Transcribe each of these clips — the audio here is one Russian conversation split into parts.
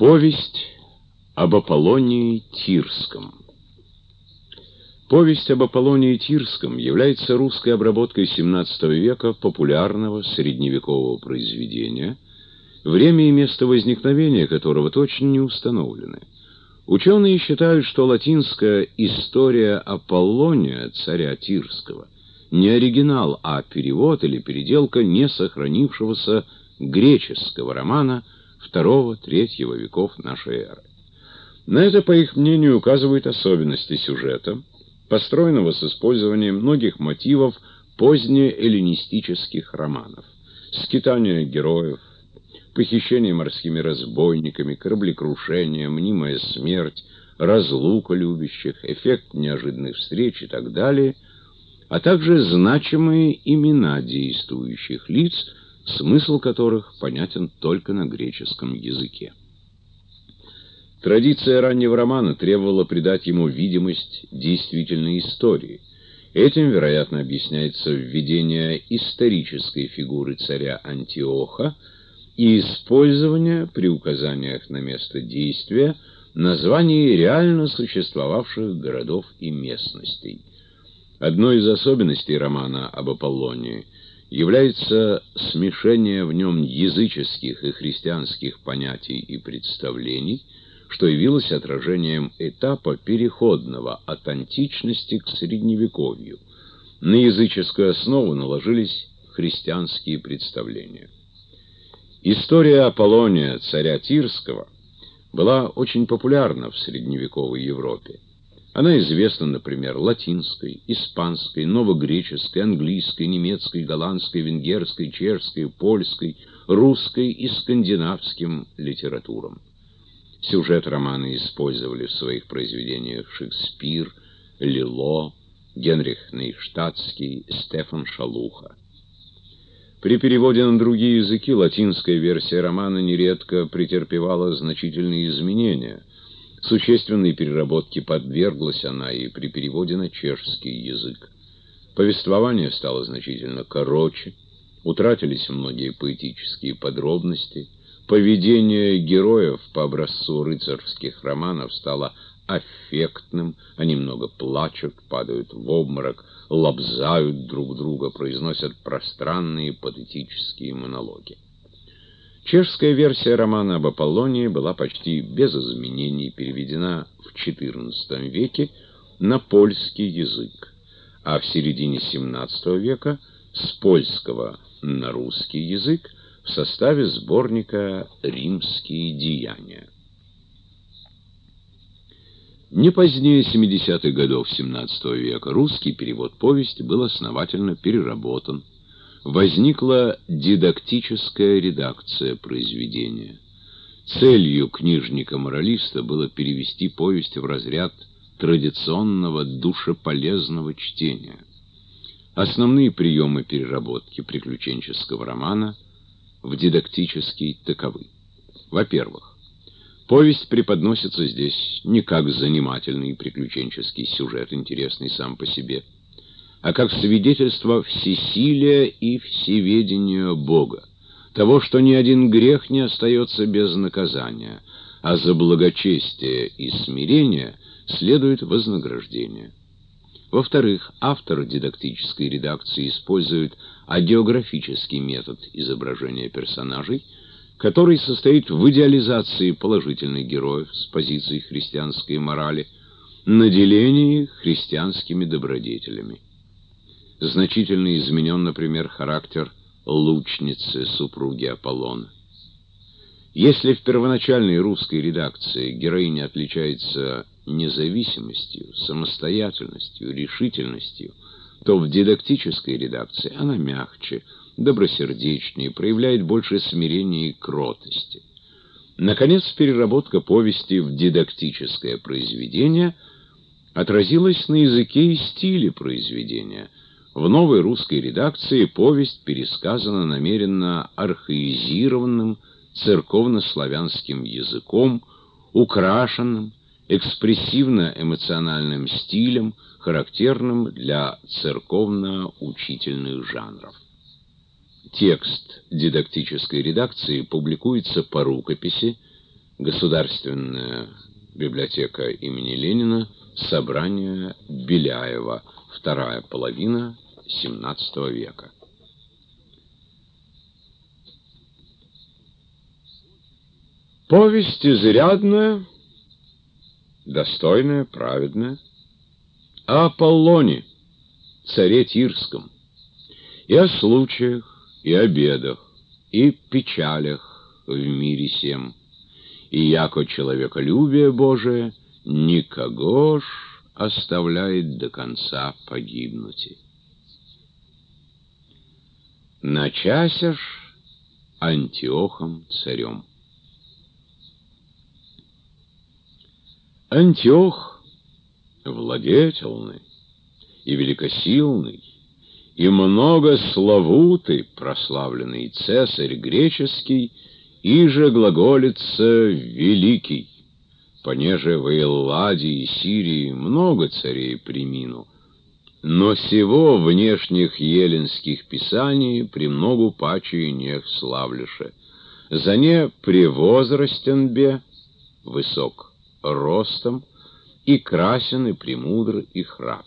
Повесть об Аполлонии Тирском. Повесть об Аполлонии Тирском является русской обработкой XVII века популярного средневекового произведения, время и место возникновения которого точно не установлены. Ученые считают, что латинская «История Аполлония» царя Тирского не оригинал, а перевод или переделка не сохранившегося греческого романа II-III веков нашей эры. На это, по их мнению, указывают особенности сюжета, построенного с использованием многих мотивов позднеэллинистических романов: скитания героев, похищение морскими разбойниками, кораблекрушение, мнимая смерть, разлука любящих, эффект неожиданных встреч и так далее, а также значимые имена действующих лиц, смысл которых понятен только на греческом языке. Традиция раннего романа требовала придать ему видимость действительной истории. Этим, вероятно, объясняется введение исторической фигуры царя Антиоха и использование при указаниях на место действия названий реально существовавших городов и местностей. Одной из особенностей романа об Аполлонии является смешение в нем языческих и христианских понятий и представлений, что явилось отражением этапа переходного от античности к средневековью. На языческую основу наложились христианские представления. История Аполлония царя Тирского была очень популярна в средневековой Европе. Она известна, например, латинской, испанской, новогреческой, английской, немецкой, голландской, венгерской, чешской, польской, русской и скандинавским литературам. Сюжет романа использовали в своих произведениях Шекспир, Лило, Генрих Нейштадтский, Стефан Шалуха. При переводе на другие языки латинская версия романа нередко претерпевала значительные изменения. Существенной переработке подверглась она и при переводе на чешский язык. Повествование стало значительно короче, утратились многие поэтические подробности, поведение героев по образцу рыцарских романов стало аффектным, они много плачут, падают в обморок, лобзают друг друга, произносят пространные патетические монологи. Чешская версия романа об Аполлонии была почти без изменений переведена в XIV веке на польский язык, а в середине XVII века с польского на русский язык в составе сборника «Римские деяния». Не позднее 70-х годов XVII века русский перевод повести был основательно переработан. Возникла дидактическая редакция произведения. Целью книжника-моралиста было перевести повесть в разряд традиционного душеполезного чтения. Основные приемы переработки приключенческого романа в дидактический таковы. Во-первых, повесть преподносится здесь не как занимательный приключенческий сюжет, интересный сам по себе, а как свидетельство всесилия и всеведения Бога, того, что ни один грех не остается без наказания, а за благочестие и смирение следует вознаграждение. Во-вторых, автор дидактической редакции использует агеографический метод изображения персонажей, который состоит в идеализации положительных героев с позиции христианской морали, наделении христианскими добродетелями. Значительно изменен, например, характер лучницы, супруги Аполлона. Если в первоначальной русской редакции героиня отличается независимостью, самостоятельностью, решительностью, то в дидактической редакции она мягче, добросердечнее, проявляет больше смирения и кротости. Наконец, переработка повести в дидактическое произведение отразилась на языке и стиле произведения. В новой русской редакции повесть пересказана намеренно архаизированным церковно-славянским языком, украшенным экспрессивно-эмоциональным стилем, характерным для церковно-учительных жанров. Текст дидактической редакции публикуется по рукописи, Государственная библиотека имени Ленина, собрание Беляева, вторая половина XVII века. Повесть изрядная, достойная, праведная, о Аполлоне, царе Тирском, и о случаях, и о бедах, и печалях в мире сем, и яко человеколюбие Божие никого ж оставляет до конца погибнуть. Начася ж Антиохом царем. Антиох владетельный и великосильный, и многословутый прославленный цесарь греческий, иже глаголится великий, понеже в Элладе и Сирии много царей примину, но сего внешних еленских писаний премногу паче нех славлеше. За не превозрастен бе, высок ростом, и красен, и премудр, и храб.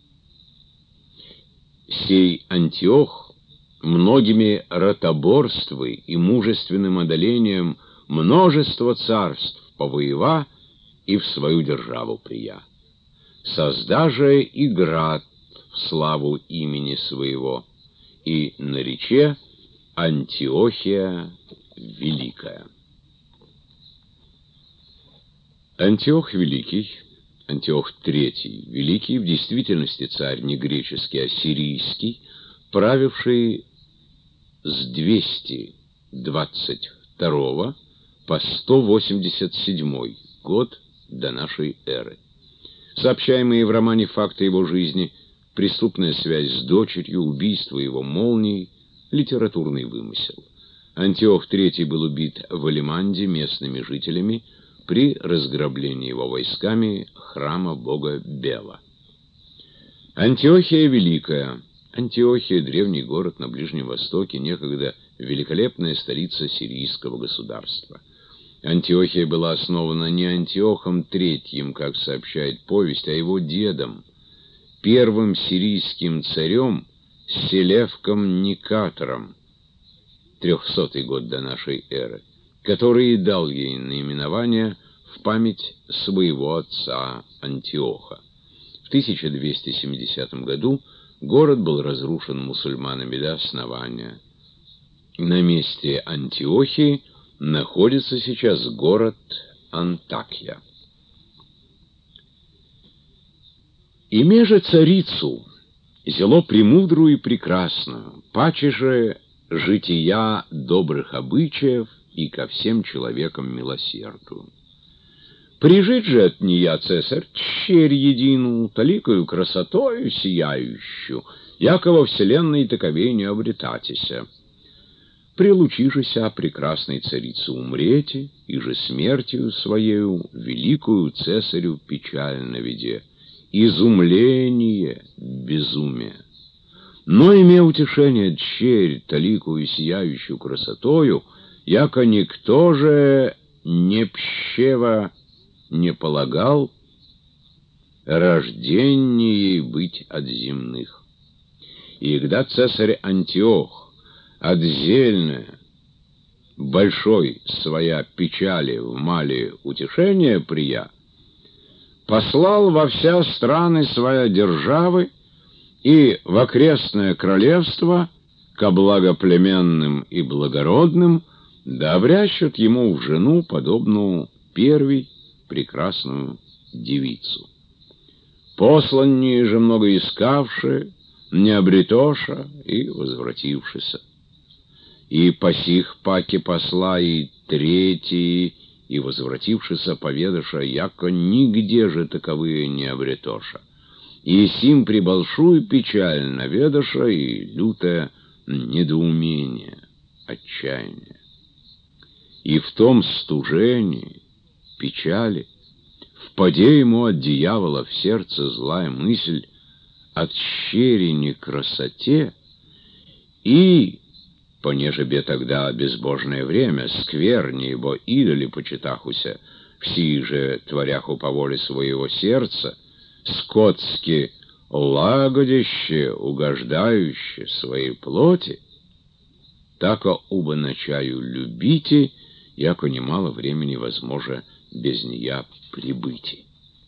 Сей Антиох многими ротоборствы и мужественным одолением множество царств повоева и в свою державу прия. Создаже и град в славу имени своего, и нарече Антиохия Великая. Антиох Великий, Антиох III Великий, в действительности царь не греческий, а сирийский, правивший с 222 по 187 год до нашей эры. Сообщаемые в романе факты его жизни, преступная связь с дочерью, убийство его молнией, литературный вымысел. Антиох III был убит в Алиманде местными жителями при разграблении его войсками храма бога Бела. Антиохия Великая. Антиохия — древний город на Ближнем Востоке, некогда великолепная столица сирийского государства. Антиохия была основана не Антиохом III, как сообщает повесть, а его дедом, первым сирийским царем Селевком Никатором, 300 год до нашей эры, который и дал ей наименование в память своего отца Антиоха. В 1270 году город был разрушен мусульманами до основания. На месте Антиохии находится сейчас город Антакия. Име же царицу, зело премудрую и прекрасную, паче же жития добрых обычаев и ко всем человекам милосердую. Прижить же от нея цесарь черь едину, таликою красотою сияющую, яко во вселенной таковей не обретатися. Прилучишися прекрасной царице умрете, и же смертью своею великую цесарю печаль наведе, изумление, безумие. Но, имея утешение черь таликую сияющую красотою, яко никто же не пщева не полагал рождение ей быть от земных. И когда цесарь Антиох отдельная, большой своя печали в мале утешение прия, послал во вся страны своя державы и в окрестное королевство ко благоплеменным и благородным, да обрящут ему в жену подобную первой прекрасную девицу. Посланние же много искавшие, не обретоша и возвратившися. И по сих паке посла и третьи, и возвратившися поведаша, яко нигде же таковые не обретоша. И сим при большую печаль наведаша и лютое недоумение, отчаяние. И в том стужении, печали, впаде ему от дьявола в сердце злая мысль от щерени красоте, и понеже бе тогда безбожное время, скверни, ибо идоли почитахуся, все же творяху по воле своего сердца, скотски лагодяще, угождающее своей плоти, тако уба начаю любите, яко немало времени возможно без нея прибыти.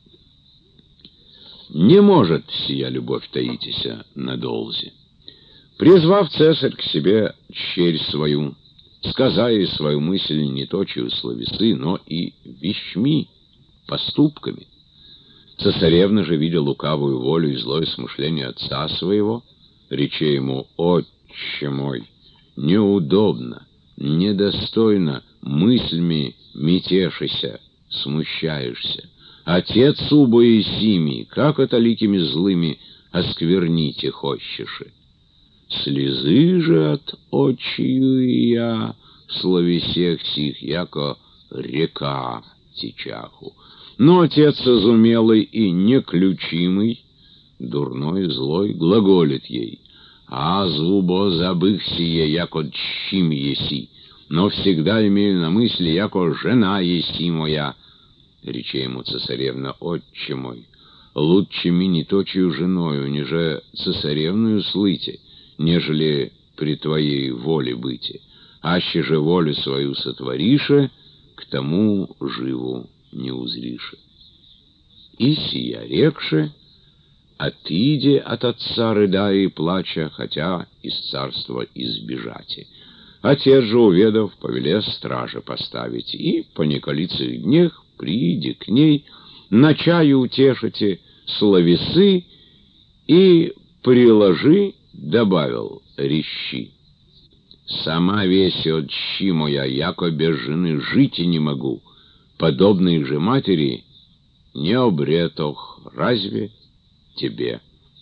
Не может сия любовь таитися надолзе. Призвав цесарь к себе черь свою, сказая свою мысль не точию словесы, но и вещми, поступками. Цесаревна же, видя лукавую волю и злое смышление отца своего, рече ему: «Отче мой, неудобно, недостойно мыслями метешися, смущаешься. Отец убо и сими, как это ликими злыми оскверните хочешь. Слезы же от очию я в словесех сих, яко река течаху. Но отец разумелый и неключимый, дурной и злой, глаголит ей: а зубо забых сие, яко чим еси, но всегда имею на мысли, яко жена еси моя. Рече ему цесаревна: отче мой, лучше ми не точию женою, ниже цесаревную слыте, нежели при твоей воле быти. Аще же волю свою сотворише, к тому живу не узрише. И сия рекше, отыде от отца, рыдая и плача, хотя из царства избежати. Отец же, уведав, повеле страже поставить, и по неколицых днях прииди к ней, начаю утешите словесы, и приложи, добавил рещи: сама веси от щи моя, яко без жены жить и не могу, подобной же матери не обретох, разве тебе?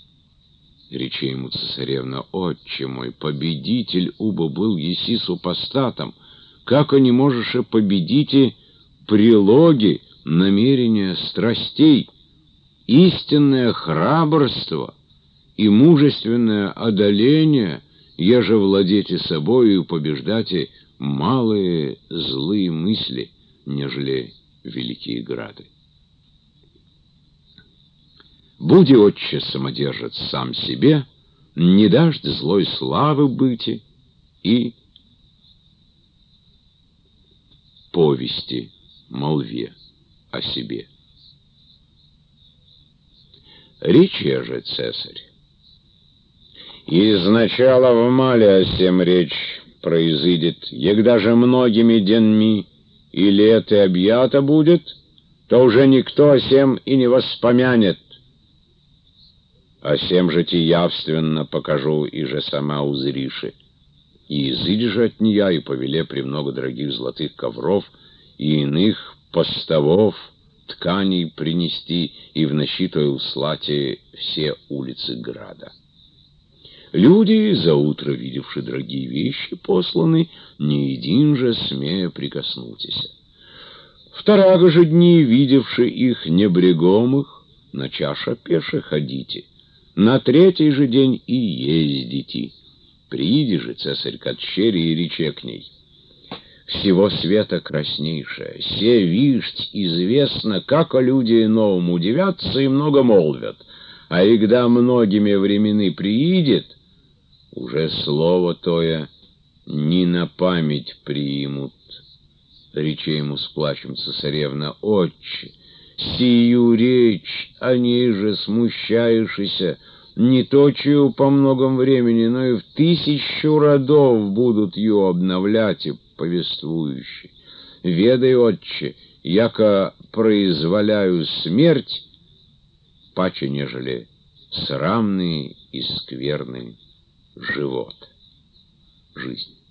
Рече ему цесаревна: отче мой, победитель убо был еси супостатом, как не можешь победите прилоги, намерения страстей, истинное храбрство и мужественное одоление, еже владете собою и побеждате малые злые мысли, нежели великие грады. Буди, отче, самодержец сам себе, не дашь злой славы быти и повести молве о себе. Рече же цесарь: изначала в мале о сем речь произыдет, егда же многими деньми и леты объято будет, то уже никто о сем и не воспомянет. О сем же ти явственно покажу, и же сама узриши. И изыди же от нея, и повеле премного дорогих золотых ковров и иных поставов, тканей принести, и в ночи той услати все улицы града. Люди, за утро видевши дорогие вещи, посланы, ни един же смея прикоснутися. Второго же дни, видевши их небрегомых, на чаша пеше ходите. На третий же день и ездите. Прииди же цесарь к отчере и рече к ней: всего света краснейшая, се вишть известно, как о люди новому удивятся и много молвят, а когда многими времены приидет, уже слово тое не на память приимут. Рече ему с плачем цесаревна: отче, сию речь, о ней же смущаешься, не точию по многом времени, но и в 1000 родов будут ее обновлять и повествующие. Ведай, отче, яко произволяю смерть, паче нежели срамный и скверный живот, жизнь.